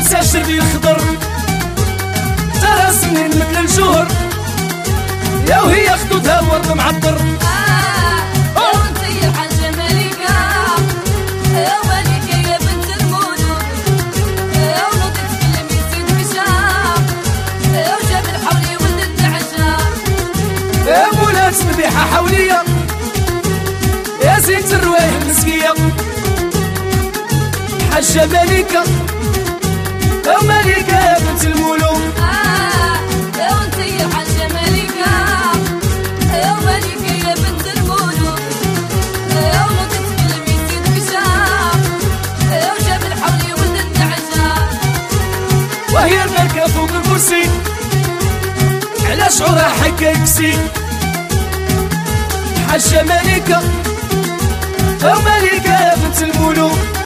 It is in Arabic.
لابسه الشربي الخضر ترى سنين مثل الجهر يا وهي خدودها ورد معطر. يا مولاة مديحة حولية يا زينة الروايح المسكية حجة ملكة يا ملكة يا بنت الملوك. يا وانتي يا حجة ملكة يا ملكة يا بنت الملوك يا ولد تتكلمي سيد بشام يا وجاب الحولي ولد النعجة. وهي الملكة فوق الكرسي على شعورها حكا يكسي حجة ملكة يا ملكة يا بنت الملوك.